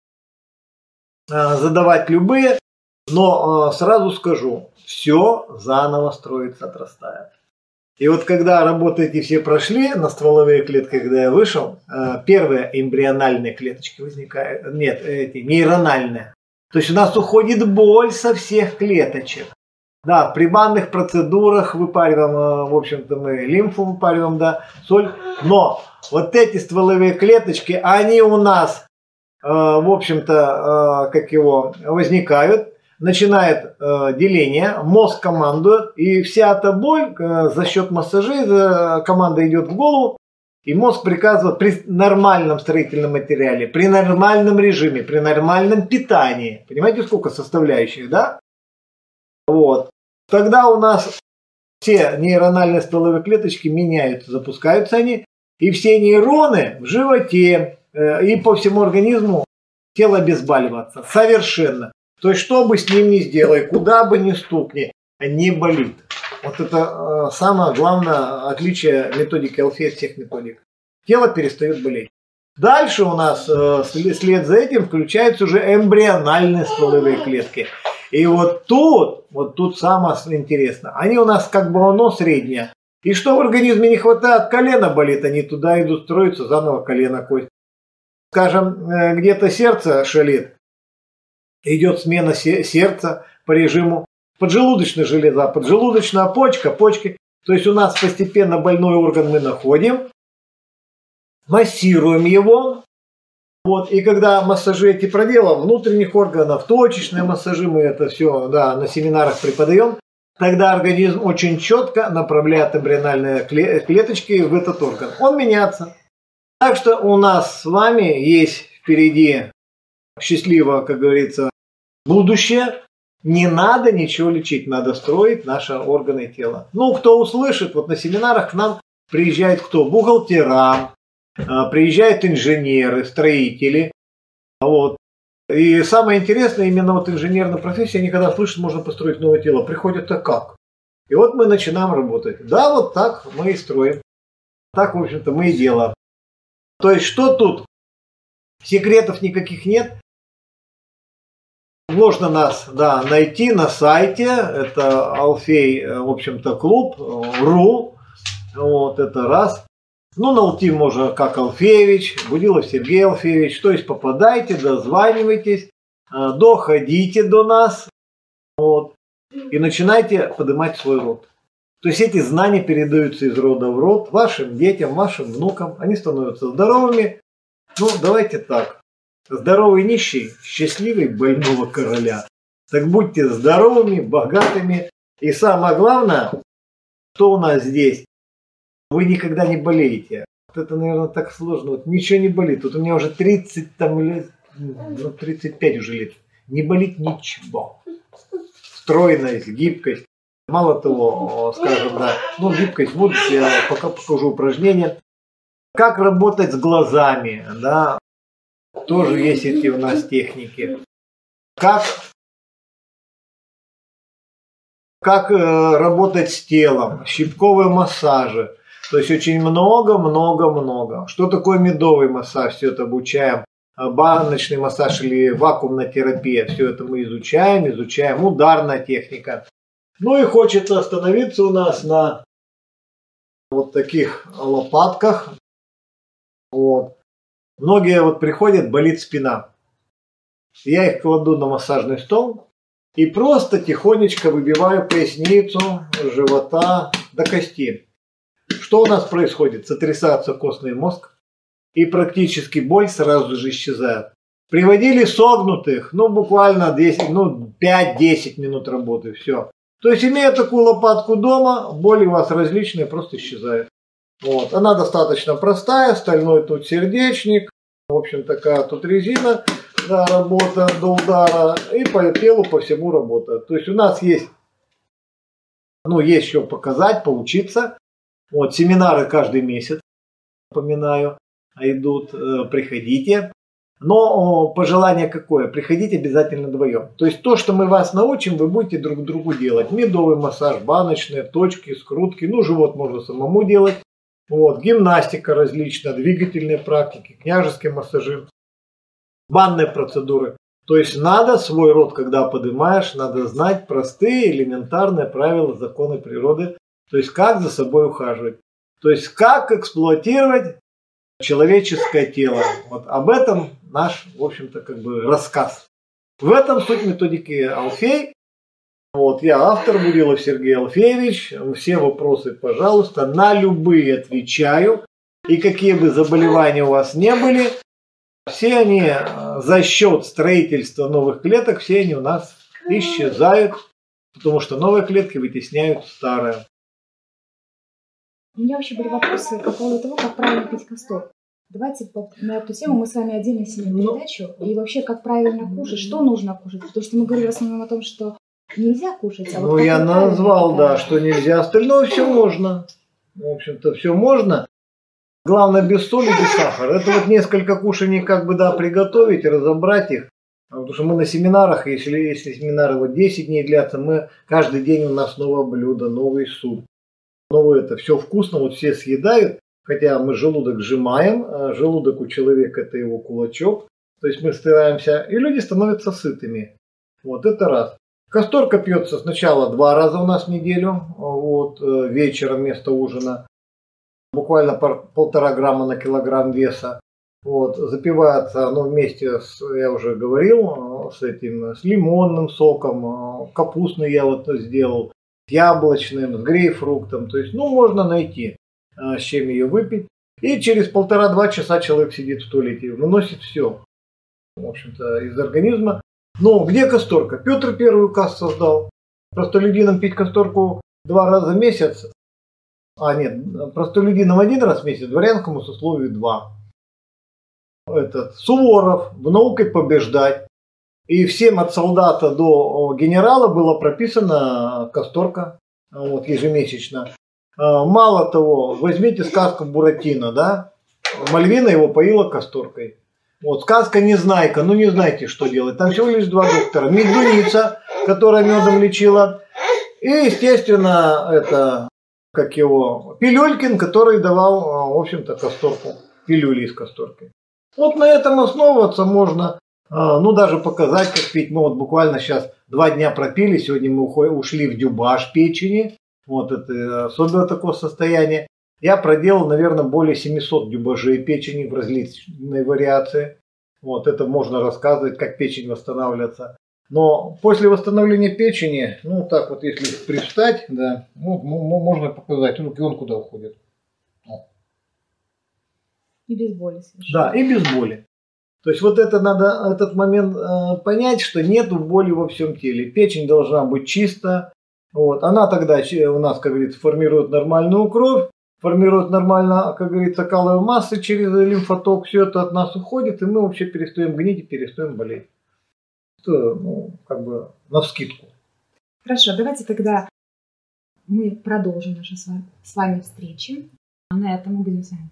задавать любые. Но сразу скажу, все заново строится, отрастает. И вот когда работы эти все прошли, на стволовые клетки, когда я вышел, первые эмбриональные клеточки возникают, нет, эти нейрональные. То есть у нас уходит боль со всех клеточек. Да, при банных процедурах выпариваем, в общем-то, мы лимфу выпариваем, да, соль. Но вот эти стволовые клеточки, они у нас, в общем-то, как его, возникают. Начинает э, деление, мозг командует, и вся эта боль э, за счет массажей, э, команда идет в голову, и мозг приказывает при нормальном строительном материале, при нормальном режиме, при нормальном питании. Понимаете, сколько составляющих, да? Вот. Тогда у нас все нейрональные стволовые клеточки меняются, запускаются они, и все нейроны в животе э, и по всему организму тело обезболивается совершенно. То есть, что бы с ним ни сделай, куда бы ни стукни, не болит. Вот это э, самое главное отличие методики Алфей от всех методик. Тело перестает болеть. Дальше у нас э, вслед за этим включаются уже эмбриональные стволовые клетки. И вот тут, вот тут самое интересное. Они у нас как бы оно среднее. И что в организме не хватает, колено болит, они туда идут строиться, заново колено, кость. Скажем, э, где-то сердце шалит. Идет смена сердца по режиму поджелудочная железа, поджелудочная почка, почки. То есть у нас постепенно больной орган мы находим, массируем его. Вот, и когда массажи эти проделаем, внутренних органов, точечные массажи, мы это все да, на семинарах преподаем, тогда организм очень четко направляет эмбриональные клеточки в этот орган. Он меняется. Так что у нас с вами есть впереди счастливо, как говорится, будущее. Не надо ничего лечить, надо строить наши органы тела. Ну, кто услышит, вот на семинарах к нам приезжают кто? Бухгалтера, приезжают инженеры, строители. Вот. И самое интересное, именно вот инженерная профессия, они когда слышат, можно построить новое тело, приходят-то как? И вот мы начинаем работать. Да, вот так мы и строим. Так, в общем-то, мы и делаем. То есть, что тут? Секретов никаких нет. Можно нас да, найти на сайте. Это Алфей, в общем-то, клуб ру. Вот это раз. Ну, найти можно как Алфеевич, Будилов Сергей Алфеевич. То есть попадайте, дозванивайтесь, доходите до нас. Вот, и начинайте поднимать свой род. То есть эти знания передаются из рода в род вашим детям, вашим внукам. Они становятся здоровыми. Ну, давайте так. Здоровый нищий, счастливый больного короля. Так будьте здоровыми, богатыми. И самое главное, что у нас здесь, вы никогда не болеете. Вот это, наверное, так сложно. Вот ничего не болит. Вот у меня уже тридцать там лет, ну, тридцать пять уже лет. Не болит ничего. Стройность, гибкость. Мало того, скажем, да, ну, гибкость, вот я пока покажу упражнения. Как работать с глазами, да, тоже есть эти у нас техники. Как, как э, работать с телом, щипковые массажи. То есть очень много-много-много. Что такое медовый массаж? Все это обучаем. Баночный массаж или вакуумная терапия. Все это мы изучаем, изучаем. Ударная техника. Ну и хочется остановиться у нас на вот таких лопатках. Вот. Многие вот приходят, болит спина. Я их кладу на массажный стол и просто тихонечко выбиваю поясницу, живота до кости. Что у нас происходит? Сотрясается костный мозг, и практически боль сразу же исчезает. Приводили согнутых, ну буквально десять, ну, пять-десять минут работы, все. То есть, имея такую лопатку дома, боли у вас различные, просто исчезают. Вот. Она достаточно простая, стальной тут сердечник, в общем такая тут резина, да, работа до удара, и по телу, по всему работа. То есть у нас есть, ну, есть что показать, поучиться. Вот, семинары каждый месяц, напоминаю, идут, приходите. Но пожелание какое? Приходите обязательно вдвоем. То есть то, что мы вас научим, вы будете друг другу делать. Медовый массаж, баночные, точки, скрутки, ну, живот можно самому делать. Вот, гимнастика различная, двигательные практики, княжеские массажи, банные процедуры. То есть надо свой род, когда поднимаешь, надо знать простые элементарные правила, законы природы. То есть как за собой ухаживать. То есть как эксплуатировать человеческое тело. Вот об этом наш, в общем-то, как бы рассказ. В этом суть методики Алфей. Вот, я автор, Будилов Сергей Алфеевич. Все вопросы, пожалуйста, на любые отвечаю. И какие бы заболевания у вас не были, все они за счет строительства новых клеток, все они у нас исчезают, потому что новые клетки вытесняют старые. У меня вообще были вопросы по поводу того, как правильно пить кастор. Давайте на эту тему мы с вами отдельно снимем передачу. И вообще, как правильно кушать, что нужно кушать. Потому что мы говорили в основном о том, что нельзя кушать. А ну, вот я назвал, да, что нельзя. Остальное все можно. В общем-то, все можно. Главное, без соли, без сахара. Это вот несколько кушаний, как бы, да, приготовить, разобрать их. Потому что мы на семинарах, если, если семинары вот десять дней длятся, мы каждый день у нас новое блюдо, новый суп. Новое это все вкусно, вот все съедают. Хотя мы желудок сжимаем, а желудок у человека это его кулачок. То есть мы стараемся, и люди становятся сытыми. Вот это раз. Касторка пьется сначала два раза у нас в неделю, вот, вечером вместо ужина. Буквально полтора грамма на килограмм веса. Вот, запивается оно вместе с, я уже говорил, с этим, с лимонным соком, капустный я вот сделал, с яблочным, с грейпфруктом. То есть, ну, можно найти, с чем ее выпить. И через полтора-два часа человек сидит в туалете, выносит все, в общем-то, из организма. Но где касторка? Петр Первый указ создал. Простолюдинам пить касторку два раза в месяц. А нет, простолюдинам один раз в месяц, дворянскому сословию два. Этот, Суворов в «Науке побеждать». И всем от солдата до генерала было прописана касторка, вот, ежемесячно. Мало того, возьмите сказку Буратино, да? Мальвина его поила касторкой. Вот, сказка «Незнайка», ну не знаете, что делать. Там всего лишь два доктора. Медуница, которая медом лечила. И, естественно, это, как его, Пилюлькин, который давал, в общем-то, касторку. Пилюли из касторки. Вот на этом основываться можно. Ну, даже показать, как пить. Мы вот буквально сейчас два дня пропили. Сегодня мы ушли в дюбаж печени. Вот это особенно такое состояние. Я проделал, наверное, более семисот дюбажей печени в различной вариации. Вот это можно рассказывать, как печень восстанавливается. Но после восстановления печени, ну так вот, если привстать, да, ну, можно показать, руки он куда уходит. И без боли совершенно. Да, и без боли. То есть вот это надо, этот момент э, понять, что нету боли во всем теле. Печень должна быть чиста. Вот. Она тогда у нас, как говорится, формирует нормальную кровь. формирует нормально, как говорится, каловые массы через лимфоток, все это от нас уходит, и мы вообще перестаем гнить и перестаем болеть. Это, ну, как бы навскидку. Хорошо, давайте тогда мы продолжим наши с вами встречи. А на этом мы будем с вами.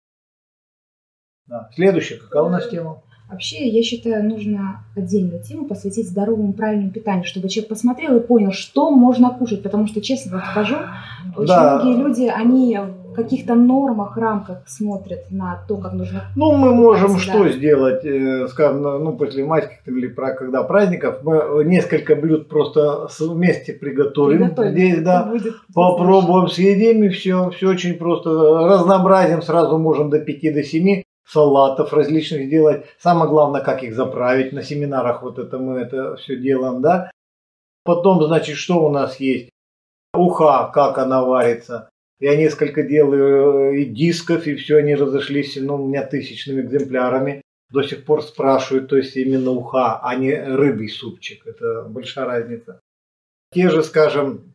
Да. Следующая, какая у нас тема? Вообще, я считаю, нужно отдельную тему посвятить здоровому правильному питанию, чтобы человек посмотрел и понял, что можно кушать. Потому что, честно вам скажу, очень да. многие люди, они в каких-то нормах, рамках смотрят на то, как нужно. Ну, мы можем да. что сделать, э, скажем, ну, после майских или когда праздников, мы несколько блюд просто вместе приготовим. Приготовим. Здесь, да, будет попробуем, съедим, и все, все очень просто. Разнообразим, сразу можем до пяти, до семи. Салатов различных сделать. Самое главное, как их заправить. На семинарах вот это мы это все делаем, да. Потом, значит, что у нас есть? Уха, как она варится. Я несколько делаю и дисков, и все, они разошлись, ну, у меня тысячными экземплярами. До сих пор спрашивают, то есть именно уха, а не рыбий супчик. Это большая разница. Те же, скажем,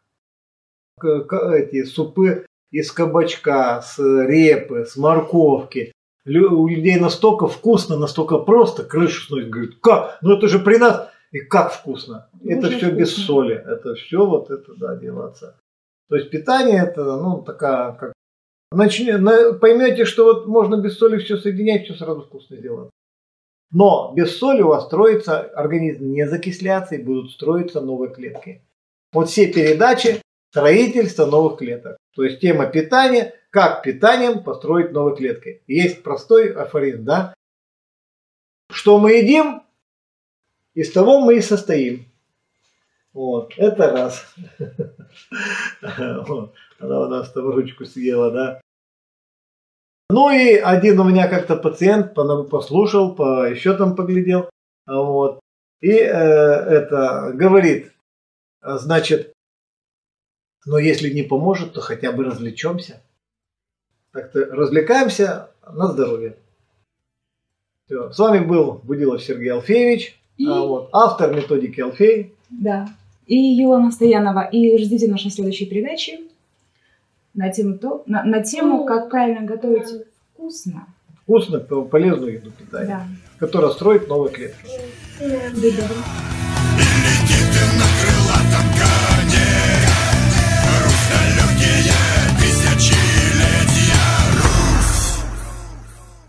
эти супы из кабачка, с репы, с морковки. У людей настолько вкусно, настолько просто, крышу сносит, говорит, как? Ну это же при нас, и как вкусно. Ну, это все вкусно. Без соли, это все вот это, да, делается. То есть питание это, ну, такая, как, начни, поймете, что вот можно без соли все соединять, все сразу вкусно сделать. Но без соли у вас строится, организм не закисляться и будут строиться новые клетки. Вот все передачи строительства новых клеток. То есть тема питания, как питанием построить новые клетки. Есть простой афоризм, да? Что мы едим, из того мы и состоим. Вот, это раз. Она у нас там ручку съела, да? Ну и один у меня как-то пациент послушал, по, еще там поглядел, вот, и э, это говорит, значит, но если не поможет, то хотя бы развлечемся. Так-то развлекаемся на здоровье. Все. С вами был Будилов Сергей Алфеевич, и... а, вот, автор методики Алфей. Да. И Елена Стоянова. И ждите нашей следующей передачи на тему, то, на, на тему как правильно готовить вкусно. Вкусно, полезную еду питания, да. Которая строит новые клетки. Да, да.